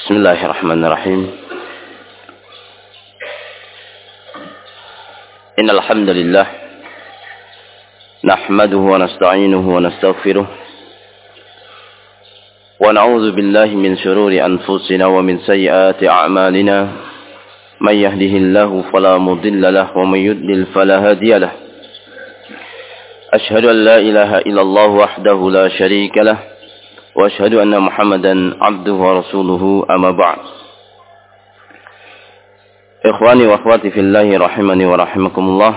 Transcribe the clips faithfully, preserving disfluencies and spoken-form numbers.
Bismillahirrahmanirrahim. Innal hamdalillah nahmaduhu wa nasta'inuhu wa nastaghfiruh wa na'udzu billahi min shururi anfusina wa min sayyiati a'malina may yahdihillahu fala mudilla lahu wa may yudlil fala hadiya lahu. Ashhadu an la ilaha illallah wahdahu la syarika lahu wa ashhadu anna Muhammadan abduhu wa rasuluhu amma ba'd. Ikhwani wa akhwati fillahi rahimani wa rahimakumullah.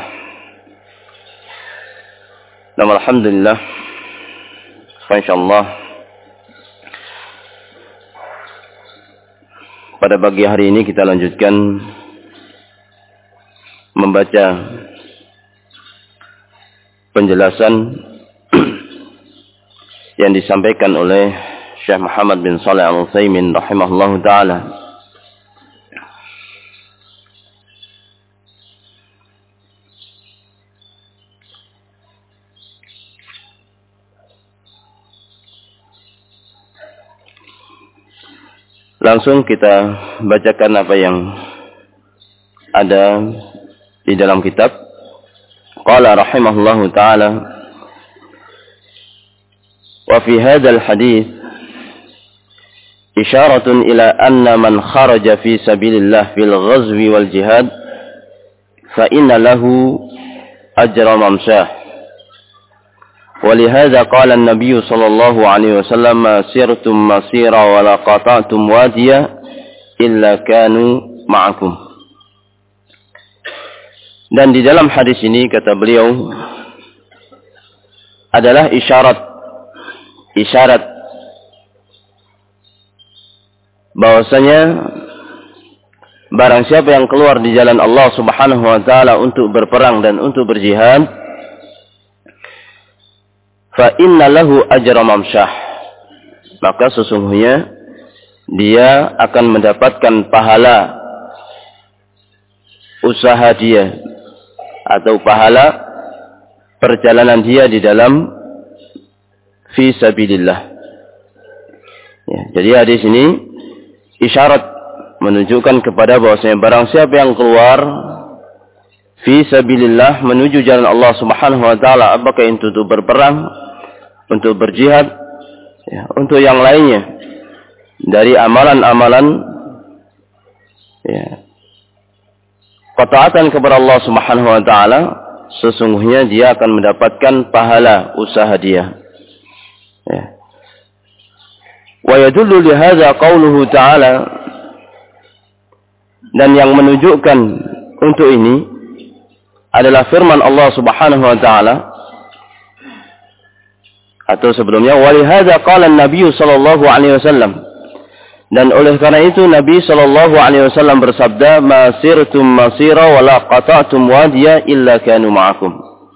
Dan alhamdulillah, insyaallah pada pagi hari ini kita lanjutkan membaca penjelasan yang disampaikan oleh Syekh Muhammad bin Shalih Al-Utsaimin rahimahullahu taala. Langsung kita bacakan apa yang ada di dalam kitab. Qala rahimahullahu taala: وفي هذا الحديث إشارة إلى أن من خرج في سبيل الله في الغزو والجهاد فإن له أجر ممشاه. ولهذا قال النبي صلى الله عليه وسلم: ما سرتم مسيرا ولا قطعتم واديا إلا كانوا معكم. Dan di dalam hadis ini kata beliau adalah isyarat isyarat bahwasanya barang siapa yang keluar di jalan Allah Subhanahu wa taala untuk berperang dan untuk berjihad, fa inna lahu ajra mamsyah, maka sesungguhnya dia akan mendapatkan pahala usaha dia atau pahala perjalanan dia di dalam fi sabilillah. Ya, jadi hadis ini isyarat menunjukkan kepada bahwasanya barang siapa yang keluar fi sabilillah menuju jalan Allah Subhanahu wa taala, apakah itu untuk berperang, untuk berjihad, ya, untuk yang lainnya dari amalan-amalan, ya, ketaatan kepada Allah Subhanahu wa taala, sesungguhnya dia akan mendapatkan pahala usaha dia. Ya. Wa yadullu li hadza qauluhu ta'ala, dan yang menunjukkan untuk ini adalah firman Allah Subhanahu wa taala, atau sebelumnya wa li hadza qala an-nabiy sallallahu alaihi wasallam, dan oleh karena itu Nabi sallallahu alaihi wasallam bersabda: ma sirtum masira wa la qata'tum wadiya illa kanu ma'akum.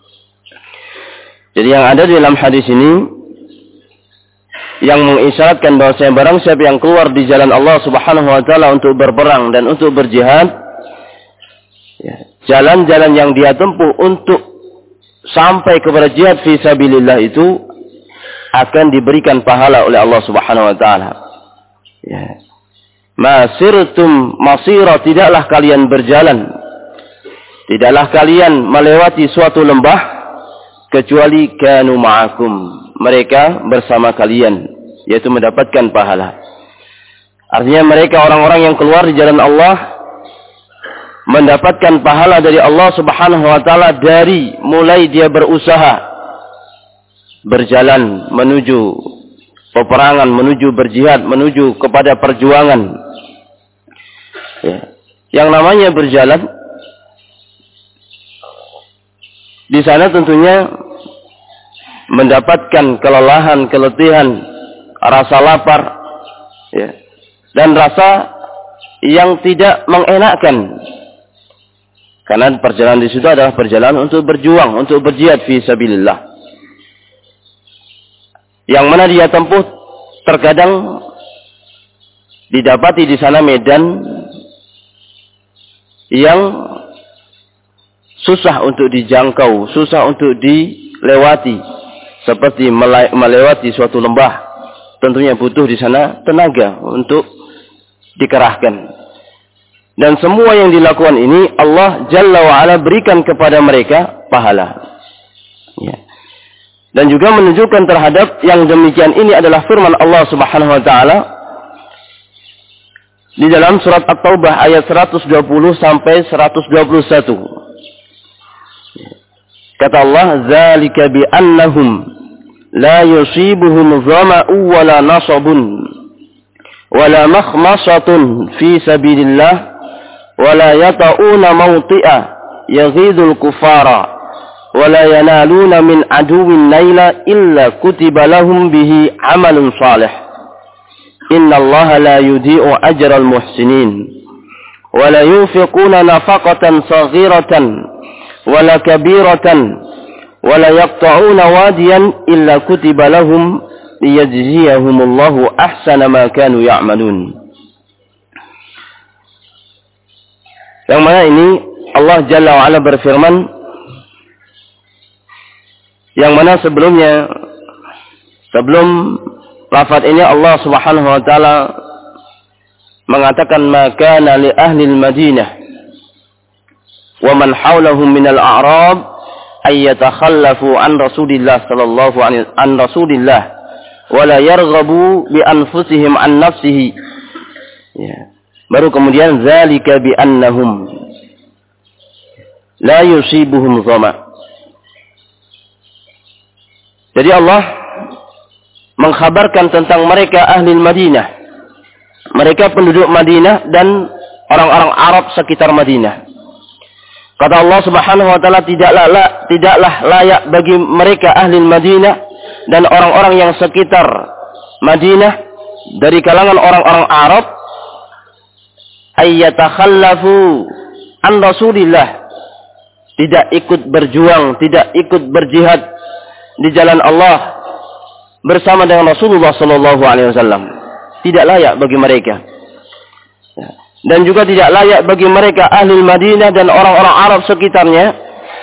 Jadi yang ada di dalam hadis ini yang mengisyaratkan bahwasanya barang siapa yang keluar di jalan Allah Subhanahu wa taala untuk berperang dan untuk berjihad, ya, jalan-jalan yang dia tempuh untuk sampai kepada jihad fi sabilillah itu akan diberikan pahala oleh Allah Subhanahu wa taala. Ya. Masirtum masira, tidaklah kalian berjalan, tidaklah kalian melewati suatu lembah kecuali kanu ma'akum, mereka bersama kalian, yaitu mendapatkan pahala. Artinya mereka orang-orang yang keluar di jalan Allah mendapatkan pahala dari Allah Subhanahu wa taala dari mulai dia berusaha berjalan menuju peperangan, menuju berjihad, menuju kepada perjuangan. Ya. Yang namanya berjalan di sana tentunya mendapatkan kelelahan, keletihan, rasa lapar, ya, dan rasa yang tidak mengenakkan. Karena perjalanan di situ adalah perjalanan untuk berjuang, untuk berjihad fi sabilillah. Yang mana dia tempuh terkadang didapati di sana medan yang susah untuk dijangkau, susah untuk dilewati, seperti melewati suatu lembah. Tentunya butuh di sana tenaga untuk dikerahkan. Dan semua yang dilakukan ini Allah Jalla wa'ala berikan kepada mereka pahala. Ya. Dan juga menunjukkan terhadap yang demikian ini adalah firman Allah Subhanahu wa taala di dalam surat At-Taubah ayat seratus dua puluh sampai seratus dua puluh satu. Kata Allah, "Dzalika bi annahum la yusibuhum dhama'u wa la nasabun wa la makhmasatun fi sabilillah wa la yata'una mawti'a yaghidul kufara wa la yanaluna min aduwwin naila illa kutiba lahum bihi 'amalun salih. Inna Allah la yudhi'u ajral muhsinin wa la yunfiquna nafaqatan saghiratan wa la kabiratan wa la yaqta'una wadiyan illa kutiba lahum liyajziyahumullahu ahsana ma kanu ya'malun." Yang mana ini Allah Jalla wa'ala berfirman, yang mana sebelumnya, sebelum lafaz ini Allah Subhanahu wa taala mengatakan, "Maka li ahli al-Madinah wa man hawlahum min al-a'rab ay yatakhallafu an Rasulillah sallallahu alaihi an Rasulillah wa la yarghabu bi anfusihim an nafsihi." Ya. Baru kemudian zalika bi annahum la yusibuhum dhama. Jadi Allah mengkhabarkan tentang mereka ahli Madinah, mereka penduduk Madinah dan orang-orang Arab sekitar Madinah. Kata Allah Subhanahu wa taala, tidaklah la, tidaklah layak bagi mereka ahli Madinah dan orang-orang yang sekitar Madinah dari kalangan orang-orang Arab ayyatakhallafu an Rasulillah, tidak ikut berjuang, tidak ikut berjihad di jalan Allah bersama dengan Rasulullah sallallahu alaihi wasallam. Tidak layak bagi mereka. Dan juga tidak layak bagi mereka ahli Madinah dan orang-orang Arab sekitarnya.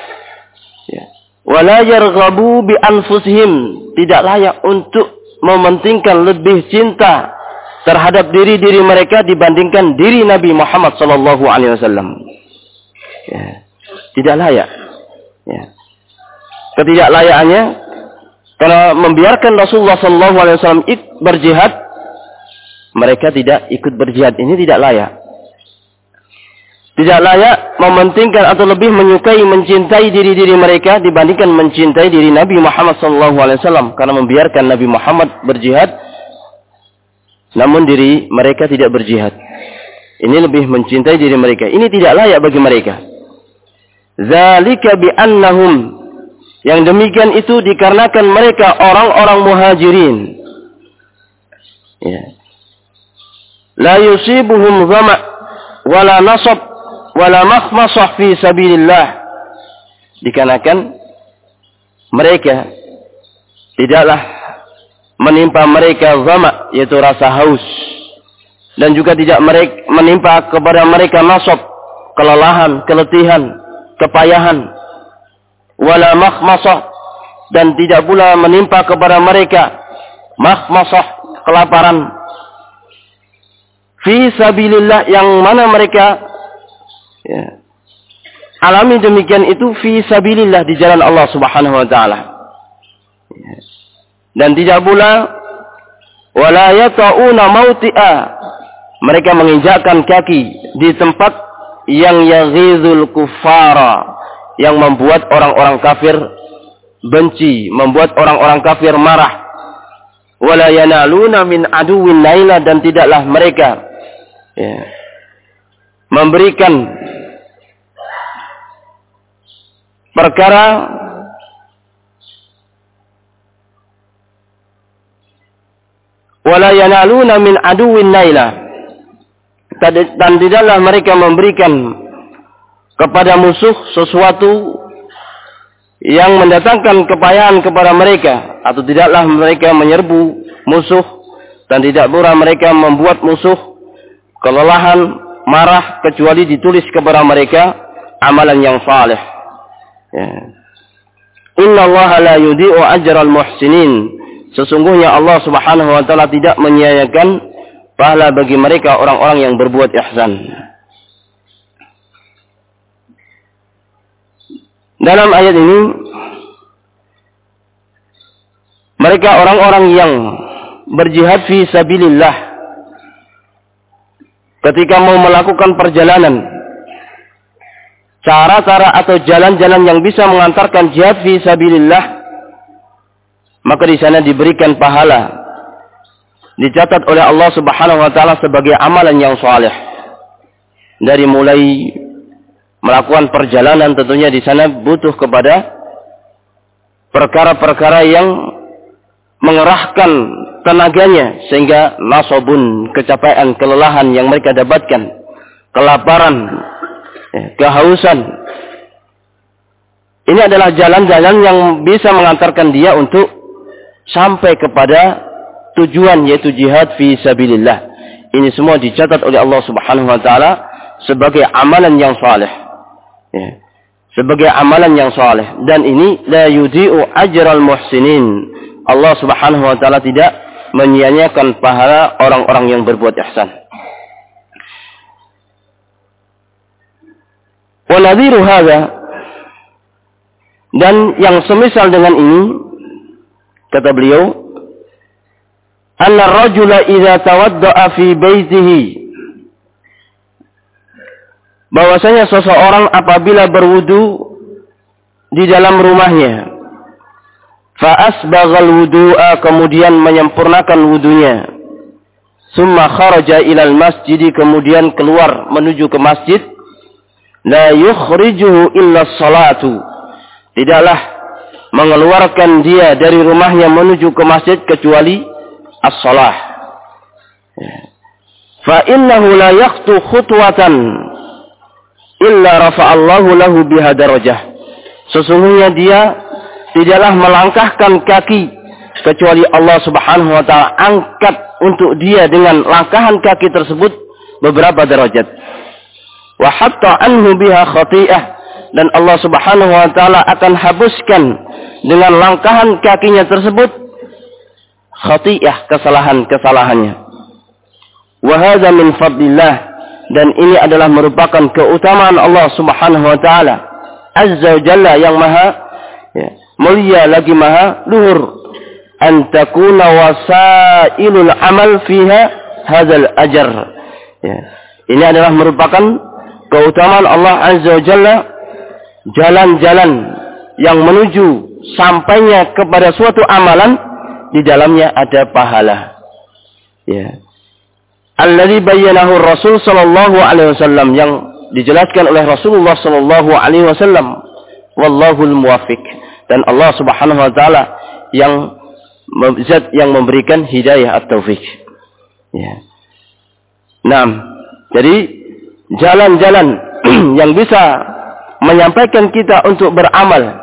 Wala yarghabu bi anfusihim, tidak layak untuk mementingkan lebih cinta terhadap diri-diri mereka dibandingkan diri Nabi Muhammad sallallahu alaihi wasallam. Ya. Tidak layak. Ya. Ketidaklayakannya karena membiarkan Rasulullah sallallahu alaihi wasallam berjihad, mereka tidak ikut berjihad, ini tidak layak. Tidak layak mementingkan atau lebih menyukai, mencintai diri-diri mereka dibandingkan mencintai diri Nabi Muhammad sallallahu alaihi wasallam, karena membiarkan Nabi Muhammad berjihad namun diri mereka tidak berjihad. Ini lebih mencintai diri mereka. Ini tidak layak bagi mereka. Zalika bi annahum, yang demikian itu dikarenakan mereka orang-orang muhajirin. Ya. La yusibuhum dhama wala nasab wala makhmasah fi sabilillah. Dikarenakan mereka tidaklah menimpa mereka dhama, yaitu rasa haus, dan juga tidak mereka menimpa kepada mereka nasab, kelelahan, keletihan, kepayahan, wala makhmasah, dan tidak pula menimpa kepada mereka makhmasah, kelaparan, fi sabilillah, yang mana mereka ya, alami demikian itu fi sabilillah, di jalan Allah Subhanahu wa taala. Ya. Dan tidak pula wala yata'una mawti'a, mereka menginjakkan kaki di tempat yang yaghizul kufara, yang membuat orang-orang kafir benci, membuat orang-orang kafir marah. Wala yanaluna min aduwwin naila, dan tidaklah mereka ya, memberikan perkara wala yanaluna min aduwwin naila, dan tidaklah mereka memberikan kepada musuh sesuatu yang mendatangkan kepayahan kepada mereka, atau tidaklah mereka menyerbu musuh, dan tidak pula mereka membuat musuh kelelahan, marah, kecuali ditulis kepada mereka amalan yang saleh. Ya. Inna Allah la yudhi'u ajral muhsinin, sesungguhnya Allah Subhanahu wa taala tidak menyia-nyiakan pahala bagi mereka orang-orang yang berbuat ihsan. Dalam ayat ini, mereka orang-orang yang berjihad fi sabilillah ketika mau melakukan perjalanan, cara-cara atau jalan-jalan yang bisa mengantarkan jihad fi sabilillah, maka di sana diberikan pahala, dicatat oleh Allah Subhanahu wa taala sebagai amalan yang saleh. Dari mulai melakukan perjalanan, tentunya di sana butuh kepada perkara-perkara yang mengerahkan tenaganya, sehingga nasabun, kecapean, kelelahan yang mereka dapatkan, kelaparan, kehausan. Ini adalah jalan-jalan yang bisa mengantarkan dia untuk sampai kepada tujuan, yaitu jihad fi sabilillah. Ini semua dicatat oleh Allah Subhanahu wa taala sebagai amalan yang saleh. Ya. Sebagai amalan yang saleh, dan ini la yudhi'u ajral muhsinin. Allah Subhanahu wa taala tidak menyia-nyiakan pahala orang-orang yang berbuat ihsan. Wa nadhiru hadza, dan yang semisal dengan ini, kata beliau, anna ar-rajula idza tawadda'a fi baitihi, bahwasanya seseorang apabila berwudu di dalam rumahnya, fa asbaghal wudu'a, kemudian menyempurnakan wudunya, summa kharaja ilal masjid, kemudian keluar menuju ke masjid, la yukhrijuhu illa salatu, tidaklah mengeluarkan dia dari rumahnya menuju ke masjid kecuali as-salah. Fa innahu la yaqtu khutwatan illa rafa'allahu lahu biha darajah, sesungguhnya dia tidaklah melangkahkan kaki kecuali Allah Subhanahu wa taala angkat untuk dia dengan langkahan kaki tersebut beberapa derajat. Wa hatta anhu biha khati'ah, dan Allah Subhanahu wa taala akan hapuskan dengan langkahan kakinya tersebut khati'ah, kesalahan-kesalahannya. Wa hadza min fadlillah, dan ini adalah merupakan keutamaan Allah Subhanahu wa taala azza wa jalla, yang maha ya, mulia lagi maha luhur, an takuna wasailul amal fiha hadzal ajr. Ya. Ini adalah merupakan keutamaan Allah azza wa jalla, jalan-jalan yang menuju sampainya kepada suatu amalan, di dalamnya ada pahala. Ya. Alladzi bayyanahu Rasul sallallahu alaihi wasallam, yang dijelaskan oleh Rasulullah sallallahu alaihi wasallam. Wallahul muwaffiq, dan Allah Subhanahu wa taala yang zat yang memberikan hidayah at-taufik. Ya. Naam. Jadi jalan-jalan yang bisa menyampaikan kita untuk beramal,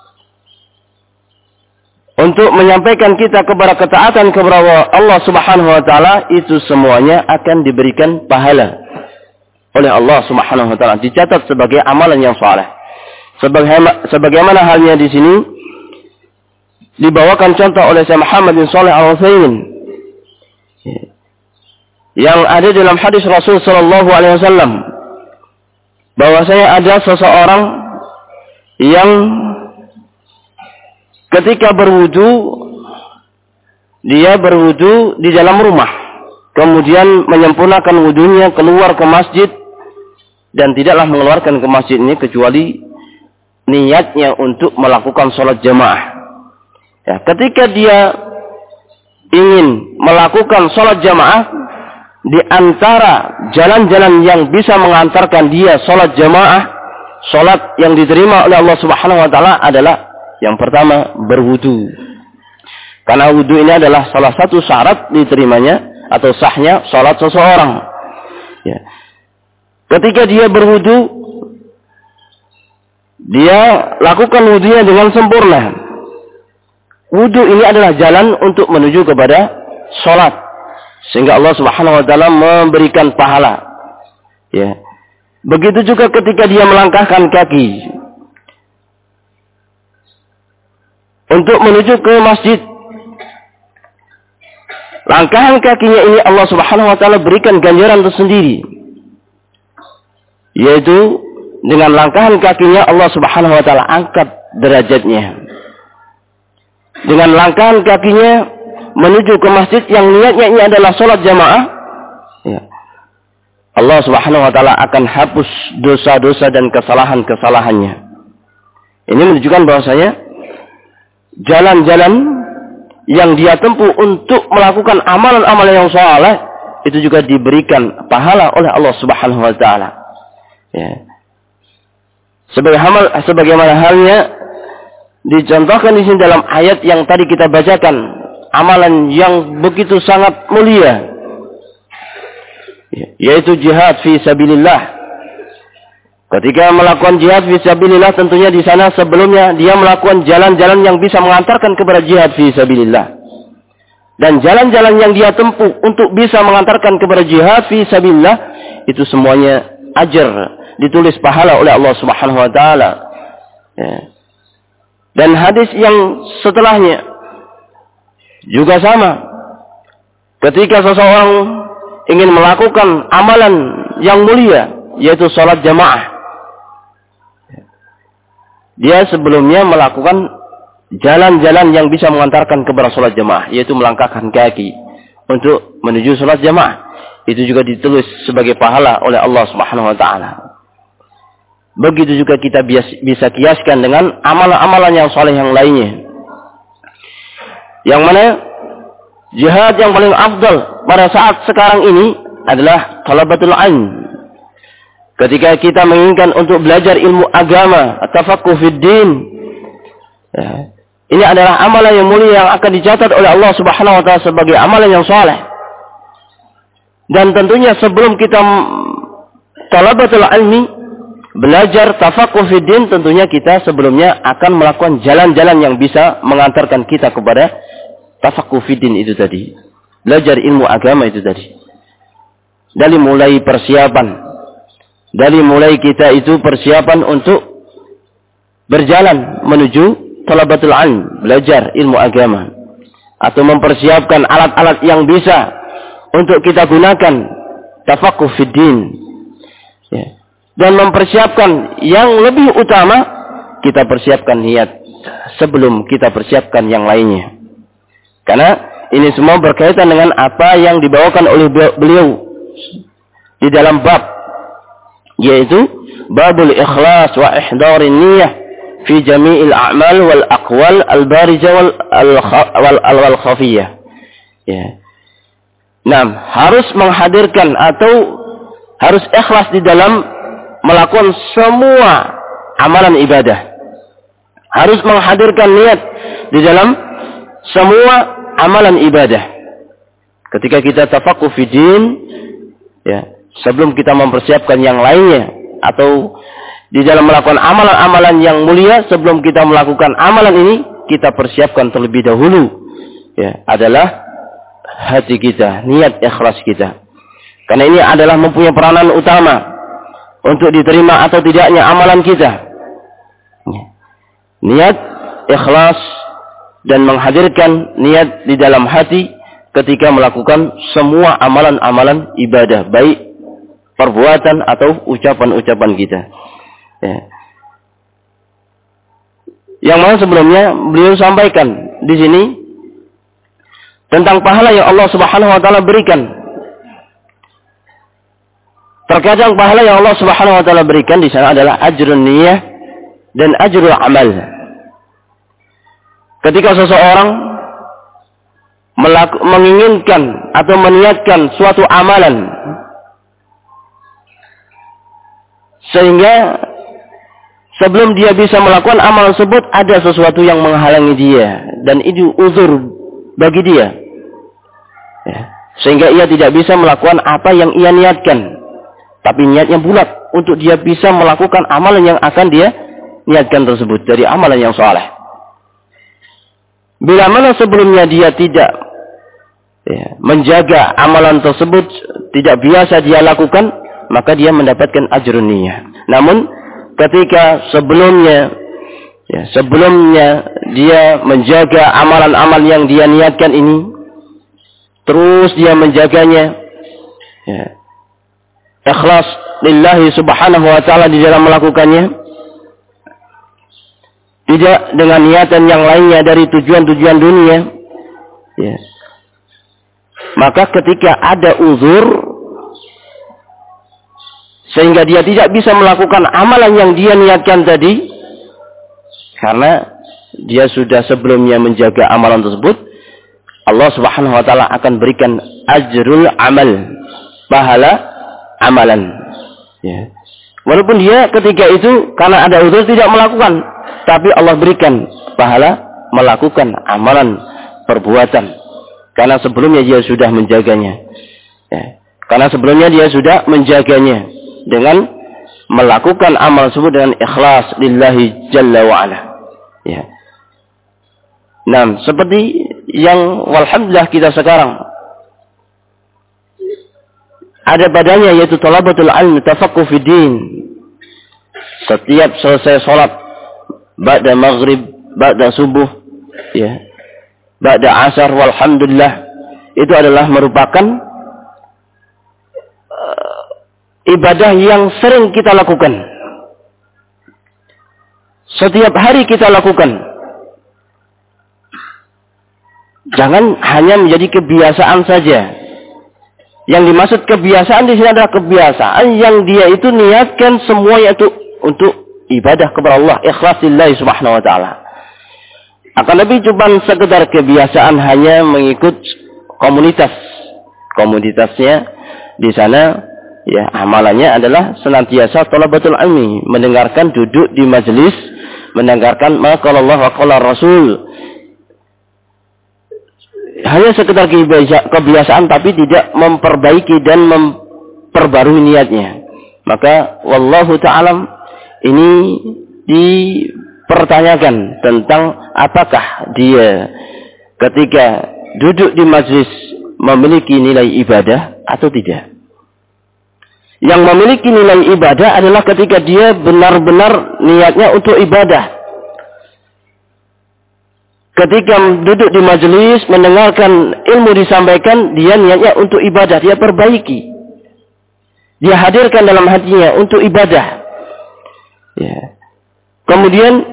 untuk menyampaikan kita kepada ketaatan kepada Allah Subhanahu wa taala, itu semuanya akan diberikan pahala oleh Allah Subhanahu wa taala, dicatat sebagai amalan yang saleh. Sebagaimana, sebagaimana halnya di sini dibawakan contoh oleh Syekh Muhammad bin Shalih Al-Utsaimin yang ada dalam hadis Rasul sallallahu alaihi wasallam, bahwasanya ada seseorang yang ketika berwudu, dia berwudu di dalam rumah, kemudian menyempurnakan wudunya, keluar ke masjid, dan tidaklah mengeluarkan ke masjid ini kecuali niatnya untuk melakukan sholat jamaah. Ya, ketika dia ingin melakukan sholat jamaah, di antara jalan-jalan yang bisa mengantarkan dia sholat jamaah, sholat yang diterima oleh Allah Subhanahu wa taala adalah yang pertama berwudu. Karena wudu ini adalah salah satu syarat diterimanya atau sahnya sholat seseorang. Ya. Ketika dia berwudu, dia lakukan wudunya dengan sempurna. Wudu ini adalah jalan untuk menuju kepada sholat, sehingga Allah Subhanahu wa taala memberikan pahala. Ya. Begitu juga ketika dia melangkahkan kaki untuk menuju ke masjid, langkahan kakinya ini Allah Subhanahu wa taala berikan ganjaran tersendiri. Yaitu dengan langkahan kakinya Allah Subhanahu wa taala angkat derajatnya. Dengan langkahan kakinya menuju ke masjid yang niatnya ini adalah sholat jamaah, ya, Allah Subhanahu wa taala akan hapus dosa-dosa dan kesalahan-kesalahannya. Ini menunjukkan bahwasanya jalan-jalan yang dia tempuh untuk melakukan amalan-amalan yang saleh itu juga diberikan pahala oleh Allah Subhanahu wa taala. Ya. Sebagaimana sebagaimana halnya dicontohkan di sini dalam ayat yang tadi kita bacakan, amalan yang begitu sangat mulia, yaitu jihad fi sabilillah. Ketika melakukan jihad fi sabilillah, tentunya di sana sebelumnya dia melakukan jalan-jalan yang bisa mengantarkan kepada jihad fi sabilillah. Dan jalan-jalan yang dia tempuh untuk bisa mengantarkan kepada jihad fi sabilillah itu semuanya ajar, ditulis pahala oleh Allah Subhanahu wa taala. Ya. Dan hadis yang setelahnya juga sama. Ketika seseorang ingin melakukan amalan yang mulia, yaitu salat jamaah, dia sebelumnya melakukan jalan-jalan yang bisa mengantarkan kepada salat jamaah, yaitu melangkahkan kaki untuk menuju salat jamaah. Itu juga ditulis sebagai pahala oleh Allah Subhanahu wa taala. Begitu juga kita bisa kiaskan dengan amalan-amalan yang saleh yang lainnya. Yang mana jihad yang paling afdal pada saat sekarang ini adalah talabatul ilm. Ketika kita menginginkan untuk belajar ilmu agama, tafaqquh fid din, ya, ini adalah amalan yang mulia yang akan dicatat oleh Allah Subhanahu wa taala sebagai amalan yang saleh. Dan tentunya sebelum kita talabatul ilmi, belajar tafaqquh fid din, tentunya kita sebelumnya akan melakukan jalan-jalan yang bisa mengantarkan kita kepada tafaqquh fid din itu tadi. Belajar ilmu agama itu tadi. Dari mulai persiapan, dari mulai kita itu persiapan untuk berjalan menuju talabatul ilm, belajar ilmu agama, atau mempersiapkan alat-alat yang bisa untuk kita gunakan tafaqquh fid din, ya. Dan mempersiapkan yang lebih utama, kita persiapkan niat sebelum kita persiapkan yang lainnya. Karena ini semua berkaitan dengan apa yang dibawakan oleh beliau di dalam bab, yaitu babul ikhlas wa ihdarin niyyah fi jami'il a'mal wal aqwal al barijah wal wal wal khafiyah. Ya. Nah, harus menghadirkan atau harus ikhlas di dalam melakukan semua amalan ibadah. Harus menghadirkan niat di dalam semua amalan ibadah. Ketika kita tafaqquh fi din, ya, sebelum kita mempersiapkan yang lainnya, atau di dalam melakukan amalan-amalan yang mulia, sebelum kita melakukan amalan ini, kita persiapkan terlebih dahulu, ya, adalah hati kita, niat ikhlas kita. Karena ini adalah mempunyai peranan utama untuk diterima atau tidaknya amalan kita. Niat ikhlas dan menghadirkan niat di dalam hati ketika melakukan semua amalan-amalan ibadah, baik perbuatan atau ucapan-ucapan kita. Ya. Yang mana sebelumnya beliau sampaikan di sini tentang pahala yang Allah Subhanahu wa taala berikan. Terkadang pahala yang Allah Subhanahu wa taala berikan di sana adalah ajrun niyyah dan ajrul amal. Ketika seseorang melaku, menginginkan atau meniatkan suatu amalan, sehingga sebelum dia bisa melakukan amal tersebut ada sesuatu yang menghalangi dia, dan itu uzur bagi dia, ya, sehingga ia tidak bisa melakukan apa yang ia niatkan, tapi niatnya bulat untuk dia bisa melakukan amalan yang akan dia niatkan tersebut dari amalan yang saleh. Bila mana sebelumnya dia tidak, ya, menjaga amalan tersebut, tidak biasa dia lakukan, maka dia mendapatkan ajrun niyyah. Namun ketika sebelumnya, ya, sebelumnya dia menjaga amalan-amalan yang dia niatkan ini, terus dia menjaganya, ya. Ikhlas lillahi subhanahu wa ta'ala di dalam melakukannya, tidak dengan niatan yang lainnya dari tujuan-tujuan dunia, ya. Maka ketika ada uzur sehingga dia tidak bisa melakukan amalan yang dia niatkan tadi, karena dia sudah sebelumnya menjaga amalan tersebut, Allah subhanahu wa ta'ala akan berikan ajrul amal, pahala amalan, ya. Walaupun dia ketika itu karena ada uzur tidak melakukan, tapi Allah berikan pahala melakukan amalan perbuatan, karena sebelumnya dia sudah menjaganya, ya. Karena sebelumnya dia sudah menjaganya dengan melakukan amal tersebut dengan ikhlas lillahi jalla wa'ala, ya. Nah, seperti yang walhamdulillah kita sekarang ada padanya, yaitu talabatul ilmi, tafaqquh fi din. Setiap selesai salat, ba'da maghrib, ba'da subuh, ya, ba'da asar, walhamdulillah, itu adalah merupakan uh, ibadah yang sering kita lakukan. Setiap hari kita lakukan. Jangan hanya menjadi kebiasaan saja. Yang dimaksud kebiasaan di sini adalah kebiasaan yang dia itu niatkan semuanya itu untuk ibadah kepada Allah, ikhlas lillahi subhanahu wa ta'ala. Akan lebih cuma sekedar kebiasaan hanya mengikut komunitas. Komunitasnya di sana, ya, amalannya adalah senantiasa thalabatul ilmi, mendengarkan, duduk di majelis, mendengarkan ma qala Allah wa qala Rasul. Hanya sekedar kebiasaan tapi tidak memperbaiki dan memperbarui niatnya. Maka wallahu ta'ala ini dipertanyakan tentang apakah dia ketika duduk di majlis memiliki nilai ibadah atau tidak. Yang memiliki nilai ibadah adalah ketika dia benar-benar niatnya untuk ibadah. Ketika duduk di majelis mendengarkan ilmu disampaikan, dia niatnya untuk ibadah, dia perbaiki. Dia hadirkan dalam hatinya untuk ibadah. Ya. Kemudian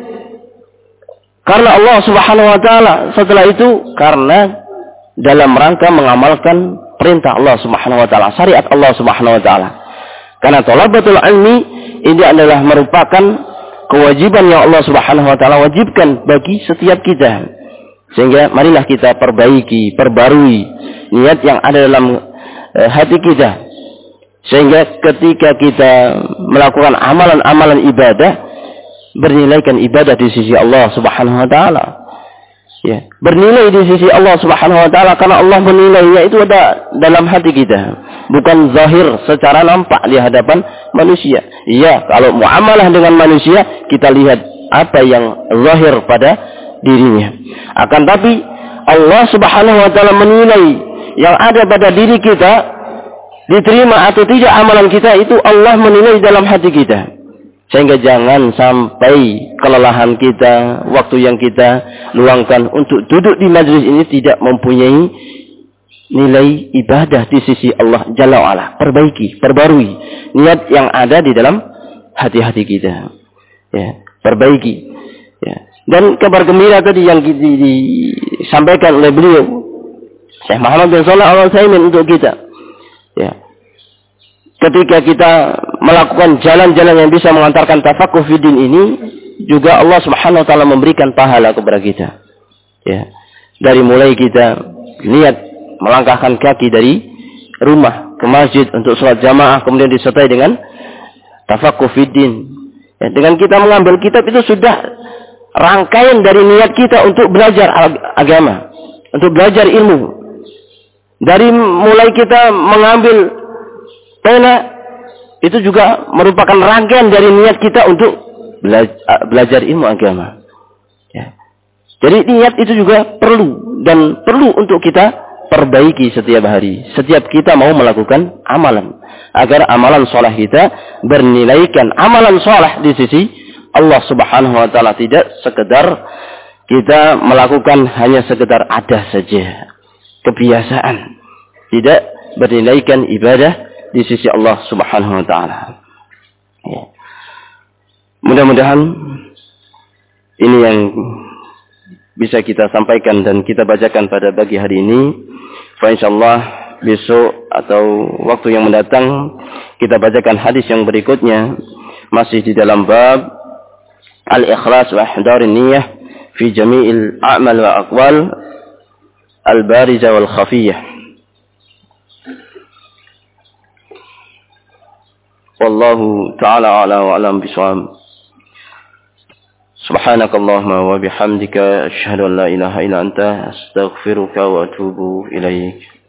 karena Allah Subhanahu wa taala, setelah itu karena dalam rangka mengamalkan perintah Allah Subhanahu wa taala, syariat Allah Subhanahu wa taala. Karena thalabatul ilmi ini adalah merupakan kewajiban yang Allah Subhanahu wa taala wajibkan bagi setiap kita. Sehingga marilah kita perbaiki, perbarui niat yang ada dalam e, hati kita. Sehingga ketika kita melakukan amalan-amalan ibadah, bernilaikan ibadah di sisi Allah Subhanahu wa taala. Ya, bernilai di sisi Allah Subhanahu wa taala karena Allah menilainya itu ada dalam hati kita, bukan zahir secara nampak di hadapan manusia. Iya, kalau muamalah dengan manusia kita lihat apa yang zahir pada dirinya. Akan tapi Allah Subhanahu wa taala menilai yang ada pada diri kita, diterima atau tidak amalan kita, itu Allah menilai dalam hati kita. Sehingga jangan sampai kelelahan kita, waktu yang kita luangkan untuk duduk di majelis ini tidak mempunyai nilai ibadah di sisi Allah Jalla wa'ala. Perbaiki, perbarui niat yang ada di dalam hati-hati kita. Ya, perbaiki. Ya. Dan kabar gembira tadi yang disampaikan oleh beliau, Syekh Muhammad bin Shalih Al-Utsaimin untuk kita. Ya. Ketika kita melakukan jalan-jalan yang bisa mengantarkan tafaqquh fi din ini, juga Allah Subhanahu wa taala memberikan pahala kepada kita. Ya. Dari mulai kita niat melangkahkan kaki dari rumah ke masjid untuk salat jamaah, kemudian disertai dengan tafaqquh fi din. Ya, dengan kita mengambil kitab itu sudah rangkaian dari niat kita untuk belajar agama, untuk belajar ilmu. Dari mulai kita mengambil pena, itu juga merupakan rangkaian dari niat kita untuk belajar, belajar ilmu agama. Ya. Jadi niat itu juga perlu dan perlu untuk kita perbaiki setiap hari. Setiap kita mau melakukan amalan, agar amalan soleh kita bernilaikan amalan soleh di sisi Allah Subhanahu wa taala, tidak sekedar kita melakukan hanya sekedar ada saja, kebiasaan. tidak bernilaikan ibadah di sisi Allah Subhanahu wa taala. Ya. Mudah-mudahan ini yang bisa kita sampaikan dan kita bacakan pada pagi hari ini. Fa insyaallah besok atau waktu yang mendatang kita bacakan hadis yang berikutnya masih di dalam bab al-ikhlas wa ihdar niyyah fi jami'il a'mal wa aqwal al-bariza wal khafiyah. Wallahu ta'ala a'la wa a'lam bishawab. Subhanakallahumma wa bihamdika asyhadu an la ilaha illa anta astaghfiruka wa atubu ilaik.